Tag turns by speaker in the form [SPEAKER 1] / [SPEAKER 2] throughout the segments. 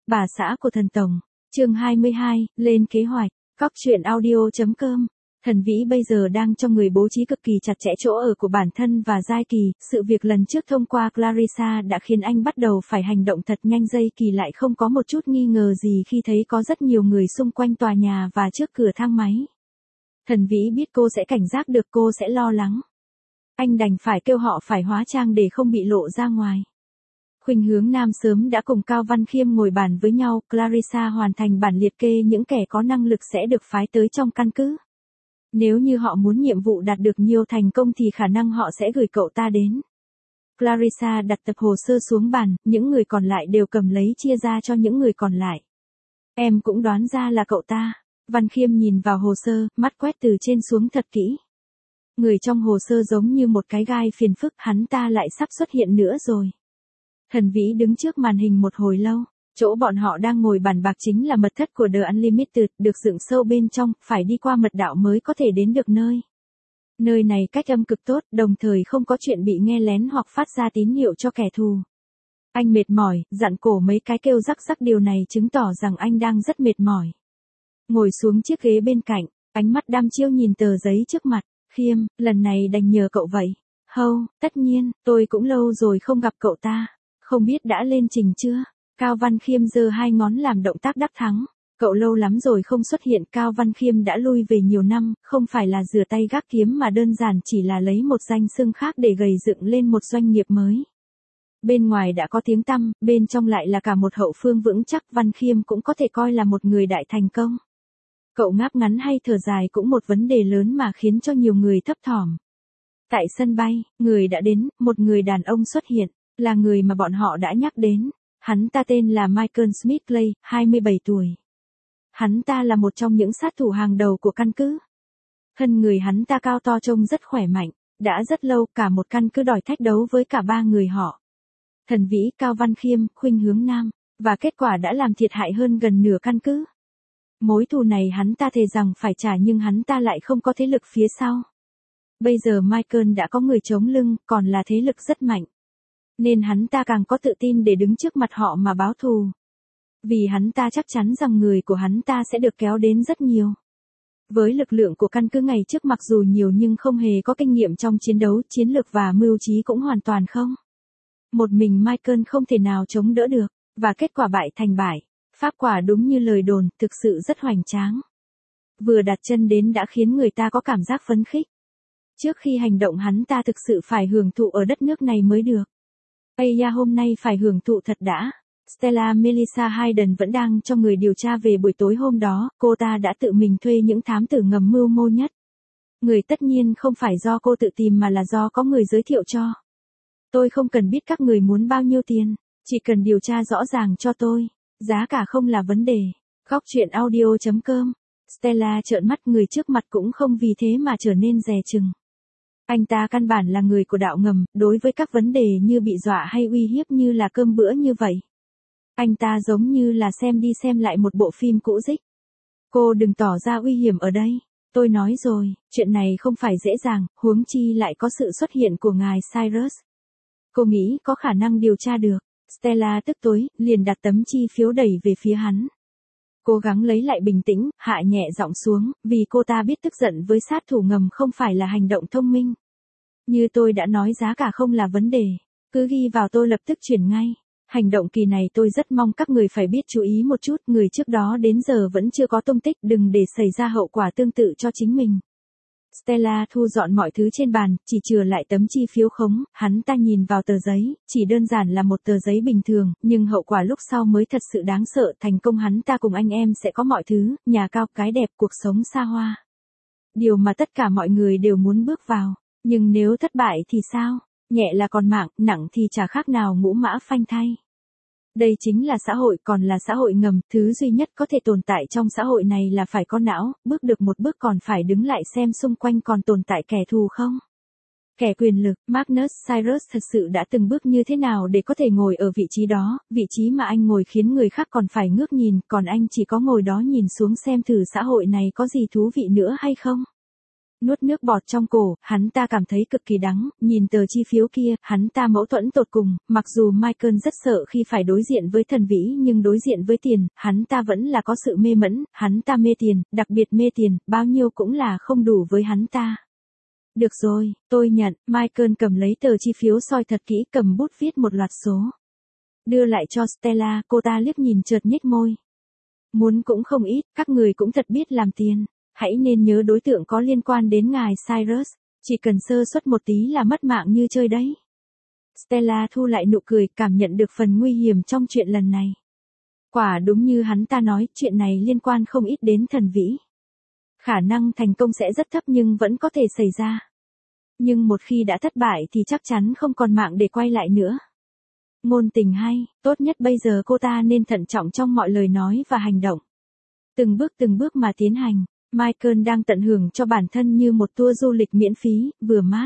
[SPEAKER 1] Bà xã của thần tổng. Chương 22, lên kế hoạch. Góc truyện audio.com. Thần Vĩ bây giờ đang cho người bố trí cực kỳ chặt chẽ chỗ ở của bản thân và Giai Kỳ, sự việc lần trước thông qua Clarissa đã khiến anh bắt đầu phải hành động thật nhanh. Giai Kỳ lại không có một chút nghi ngờ gì khi thấy có rất nhiều người xung quanh tòa nhà và trước cửa thang máy. Thần Vĩ biết cô sẽ cảnh giác được, cô sẽ lo lắng. Anh đành phải kêu họ phải hóa trang để không bị lộ ra ngoài. Khuynh Hướng Nam sớm đã cùng Cao Văn Khiêm ngồi bàn với nhau, Clarissa hoàn thành bản liệt kê những kẻ có năng lực sẽ được phái tới trong căn cứ. Nếu như họ muốn nhiệm vụ đạt được nhiều thành công thì khả năng họ sẽ gửi cậu ta đến. Clarissa đặt tập hồ sơ xuống bàn, những người còn lại đều cầm lấy chia ra cho những người còn lại. Em cũng đoán ra là cậu ta. Văn Khiêm nhìn vào hồ sơ, mắt quét từ trên xuống thật kỹ. Người trong hồ sơ giống như một cái gai phiền phức, hắn ta lại sắp xuất hiện nữa rồi. Thần Vĩ đứng trước màn hình một hồi lâu, chỗ bọn họ đang ngồi bàn bạc chính là mật thất của The Unlimited, được dựng sâu bên trong, phải đi qua mật đạo mới có thể đến được nơi. Nơi này cách âm cực tốt, đồng thời không có chuyện bị nghe lén hoặc phát ra tín hiệu cho kẻ thù. Anh mệt mỏi, dặn cổ mấy cái kêu rắc rắc, điều này chứng tỏ rằng anh đang rất mệt mỏi. Ngồi xuống chiếc ghế bên cạnh, ánh mắt đăm chiêu nhìn tờ giấy trước mặt. Khiêm, lần này đành nhờ cậu vậy. Hâu, tất nhiên, tôi cũng lâu rồi không gặp cậu ta. Không biết đã lên trình chưa? Cao Văn Khiêm giơ hai ngón làm động tác đắc thắng. Cậu lâu lắm rồi không xuất hiện. Cao Văn Khiêm đã lui về nhiều năm, không phải là rửa tay gác kiếm mà đơn giản chỉ là lấy một danh xưng khác để gầy dựng lên một doanh nghiệp mới. Bên ngoài đã có tiếng tăm, bên trong lại là cả một hậu phương vững chắc. Văn Khiêm cũng có thể coi là một người đại thành công. Cậu ngáp ngắn hay thở dài cũng một vấn đề lớn mà khiến cho nhiều người thấp thỏm. Tại sân bay, người đã đến, một người đàn ông xuất hiện, là người mà bọn họ đã nhắc đến. Hắn ta tên là Michael Smith Clay, 27 tuổi. Hắn ta là một trong những sát thủ hàng đầu của căn cứ. Thân người hắn ta cao to trông rất khỏe mạnh, đã rất lâu cả một căn cứ đòi thách đấu với cả ba người họ. Thần Vĩ, Cao Văn Khiêm, Khuynh Hướng Nam, và kết quả đã làm thiệt hại hơn gần nửa căn cứ. Mối thù này hắn ta thề rằng phải trả nhưng hắn ta lại không có thế lực phía sau. Bây giờ Michael đã có người chống lưng, còn là thế lực rất mạnh. Nên hắn ta càng có tự tin để đứng trước mặt họ mà báo thù. Vì hắn ta chắc chắn rằng người của hắn ta sẽ được kéo đến rất nhiều. Với lực lượng của căn cứ ngày trước mặc dù nhiều nhưng không hề có kinh nghiệm trong chiến đấu, chiến lược và mưu trí cũng hoàn toàn không. Một mình Michael không thể nào chống đỡ được, và kết quả bại thành bại. Pháp quả đúng như lời đồn, thực sự rất hoành tráng. Vừa đặt chân đến đã khiến người ta có cảm giác phấn khích. Trước khi hành động hắn ta thực sự phải hưởng thụ ở đất nước này mới được. Aya hôm nay phải hưởng thụ thật đã. Stella Melissa Hayden vẫn đang cho người điều tra về buổi tối hôm đó, cô ta đã tự mình thuê những thám tử ngầm mưu mô nhất. Người tất nhiên không phải do cô tự tìm mà là do có người giới thiệu cho. Tôi không cần biết các người muốn bao nhiêu tiền, chỉ cần điều tra rõ ràng cho tôi. Giá cả không là vấn đề. Góc truyện audio.com. Stella trợn mắt, người trước mặt cũng không vì thế mà trở nên dè chừng. Anh ta căn bản là người của đạo ngầm, đối với các vấn đề như bị dọa hay uy hiếp như là cơm bữa như vậy. Anh ta giống như là xem đi xem lại một bộ phim cũ rích. Cô đừng tỏ ra uy hiểm ở đây. Tôi nói rồi, chuyện này không phải dễ dàng, huống chi lại có sự xuất hiện của ngài Cyrus. Cô nghĩ có khả năng điều tra được. Stella tức tối, liền đặt tấm chi phiếu đẩy về phía hắn. Cố gắng lấy lại bình tĩnh, hạ nhẹ giọng xuống, vì cô ta biết tức giận với sát thủ ngầm không phải là hành động thông minh. Như tôi đã nói, giá cả không là vấn đề. Cứ ghi vào, tôi lập tức chuyển ngay. Hành động kỳ này tôi rất mong các người phải biết chú ý một chút, người trước đó đến giờ vẫn chưa có tung tích, đừng để xảy ra hậu quả tương tự cho chính mình. Stella thu dọn mọi thứ trên bàn, chỉ chừa lại tấm chi phiếu khống. Hắn ta nhìn vào tờ giấy, chỉ đơn giản là một tờ giấy bình thường, nhưng hậu quả lúc sau mới thật sự đáng sợ. Thành công hắn ta cùng anh em sẽ có mọi thứ, nhà cao, cái đẹp, cuộc sống xa hoa. Điều mà tất cả mọi người đều muốn bước vào. Nhưng nếu thất bại thì sao? Nhẹ là còn mạng, nặng thì chả khác nào ngũ mã phanh thay. Đây chính là xã hội, còn là xã hội ngầm, thứ duy nhất có thể tồn tại trong xã hội này là phải có não, bước được một bước còn phải đứng lại xem xung quanh còn tồn tại kẻ thù không. Kẻ quyền lực, Magnus Cyrus thật sự đã từng bước như thế nào để có thể ngồi ở vị trí đó, vị trí mà anh ngồi khiến người khác còn phải ngước nhìn, còn anh chỉ có ngồi đó nhìn xuống xem thử xã hội này có gì thú vị nữa hay không. Nuốt nước bọt trong cổ, hắn ta cảm thấy cực kỳ đắng, nhìn tờ chi phiếu kia, hắn ta mâu thuẫn tột cùng, mặc dù Michael rất sợ khi phải đối diện với Thần Vĩ nhưng đối diện với tiền, hắn ta vẫn là có sự mê mẫn, hắn ta mê tiền, đặc biệt mê tiền, bao nhiêu cũng là không đủ với hắn ta. Được rồi, tôi nhận, Michael cầm lấy tờ chi phiếu soi thật kỹ, cầm bút viết một loạt số. Đưa lại cho Stella, cô ta liếc nhìn chợt nhếch môi. Muốn cũng không ít, các người cũng thật biết làm tiền. Hãy nên nhớ đối tượng có liên quan đến ngài Cyrus, chỉ cần sơ suất một tí là mất mạng như chơi đấy. Stella thu lại nụ cười, cảm nhận được phần nguy hiểm trong chuyện lần này. Quả đúng như hắn ta nói, chuyện này liên quan không ít đến Thần Vĩ. Khả năng thành công sẽ rất thấp nhưng vẫn có thể xảy ra. Nhưng một khi đã thất bại thì chắc chắn không còn mạng để quay lại nữa. Ngôn tình hay, tốt nhất bây giờ cô ta nên thận trọng trong mọi lời nói và hành động. Từng bước mà tiến hành. Michael đang tận hưởng cho bản thân như một tour du lịch miễn phí, vừa mát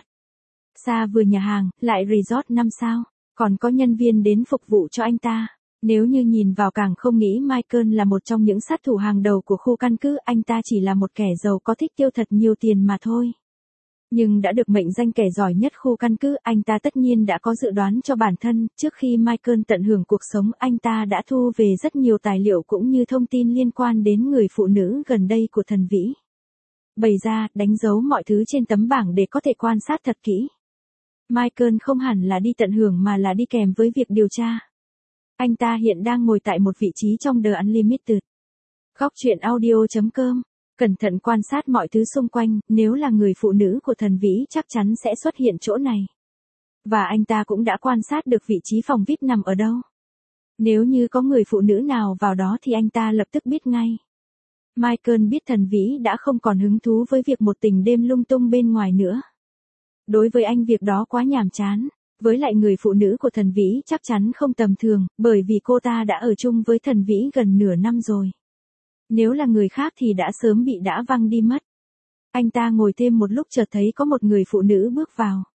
[SPEAKER 1] xa vừa nhà hàng, lại resort 5 sao, còn có nhân viên đến phục vụ cho anh ta. Nếu như nhìn vào càng không nghĩ Michael là một trong những sát thủ hàng đầu của khu căn cứ, anh ta chỉ là một kẻ giàu có thích tiêu thật nhiều tiền mà thôi. Nhưng đã được mệnh danh kẻ giỏi nhất khu căn cứ, anh ta tất nhiên đã có dự đoán cho bản thân, trước khi Michael tận hưởng cuộc sống, anh ta đã thu về rất nhiều tài liệu cũng như thông tin liên quan đến người phụ nữ gần đây của Thần Vĩ. Bày ra, đánh dấu mọi thứ trên tấm bảng để có thể quan sát thật kỹ. Michael không hẳn là đi tận hưởng mà là đi kèm với việc điều tra. Anh ta hiện đang ngồi tại một vị trí trong The Unlimited. Góc truyện audio.com. Cẩn thận quan sát mọi thứ xung quanh, nếu là người phụ nữ của Thần Vĩ chắc chắn sẽ xuất hiện chỗ này. Và anh ta cũng đã quan sát được vị trí phòng VIP nằm ở đâu. Nếu như có người phụ nữ nào vào đó thì anh ta lập tức biết ngay. Michael biết Thần Vĩ đã không còn hứng thú với việc một tình đêm lung tung bên ngoài nữa. Đối với anh việc đó quá nhàm chán. Với lại người phụ nữ của Thần Vĩ chắc chắn không tầm thường, bởi vì cô ta đã ở chung với Thần Vĩ gần nửa năm rồi. Nếu là người khác thì đã sớm bị đã văng đi mất. Anh ta ngồi thêm một lúc chợt thấy có một người phụ nữ bước vào.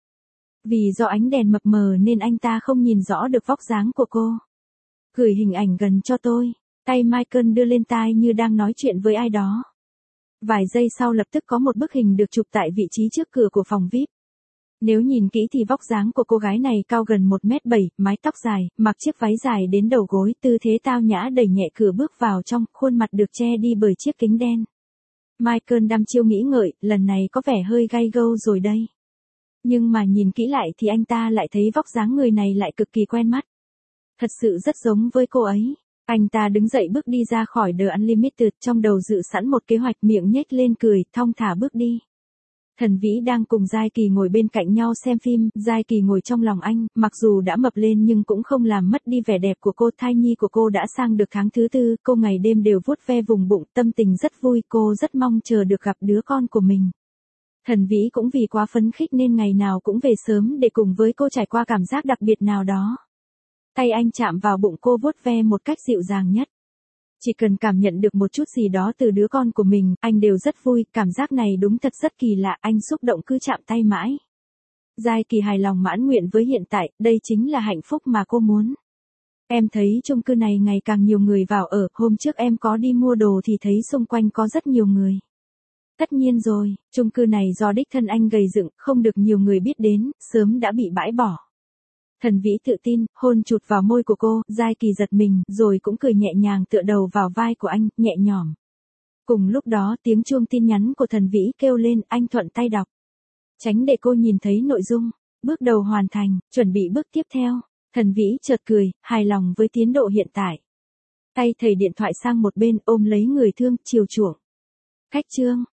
[SPEAKER 1] Vì do ánh đèn mập mờ nên anh ta không nhìn rõ được vóc dáng của cô. Gửi hình ảnh gần cho tôi. Tay Michael đưa lên tai như đang nói chuyện với ai đó. Vài giây sau lập tức có một bức hình được chụp tại vị trí trước cửa của phòng VIP. Nếu nhìn kỹ thì vóc dáng của cô gái này cao gần 1m7, mái tóc dài, mặc chiếc váy dài đến đầu gối, tư thế tao nhã đẩy nhẹ cửa bước vào trong, khuôn mặt được che đi bởi chiếc kính đen. Michael đăm chiêu nghĩ ngợi, lần này có vẻ hơi gay go rồi đây. Nhưng mà nhìn kỹ lại thì anh ta lại thấy vóc dáng người này lại cực kỳ quen mắt. Thật sự rất giống với cô ấy. Anh ta đứng dậy bước đi ra khỏi The Unlimited, trong đầu dự sẵn một kế hoạch, miệng nhếch lên cười, thong thả bước đi. Thần Vĩ đang cùng Giai Kỳ ngồi bên cạnh nhau xem phim, Giai Kỳ ngồi trong lòng anh, mặc dù đã mập lên nhưng cũng không làm mất đi vẻ đẹp của cô. Thai nhi của cô đã sang được tháng thứ 4, cô ngày đêm đều vuốt ve vùng bụng, tâm tình rất vui, cô rất mong chờ được gặp đứa con của mình. Thần Vĩ cũng vì quá phấn khích nên ngày nào cũng về sớm để cùng với cô trải qua cảm giác đặc biệt nào đó. Tay anh chạm vào bụng cô vuốt ve một cách dịu dàng nhất. Chỉ cần cảm nhận được một chút gì đó từ đứa con của mình, anh đều rất vui, cảm giác này đúng thật rất kỳ lạ, anh xúc động cứ chạm tay mãi. Giai Kỳ hài lòng mãn nguyện với hiện tại, đây chính là hạnh phúc mà cô muốn. Em thấy chung cư này ngày càng nhiều người vào ở, hôm trước em có đi mua đồ thì thấy xung quanh có rất nhiều người. Tất nhiên rồi, chung cư này do đích thân anh gầy dựng, không được nhiều người biết đến, sớm đã bị bãi bỏ. Thần Vĩ tự tin, hôn chụt vào môi của cô, Giai Kỳ giật mình, rồi cũng cười nhẹ nhàng tựa đầu vào vai của anh, nhẹ nhõm. Cùng lúc đó tiếng chuông tin nhắn của Thần Vĩ kêu lên, anh thuận tay đọc. Tránh để cô nhìn thấy nội dung. Bước đầu hoàn thành, chuẩn bị bước tiếp theo. Thần Vĩ chợt cười, hài lòng với tiến độ hiện tại. Tay thầy điện thoại sang một bên, ôm lấy người thương, chiều chuộng. Khách trương.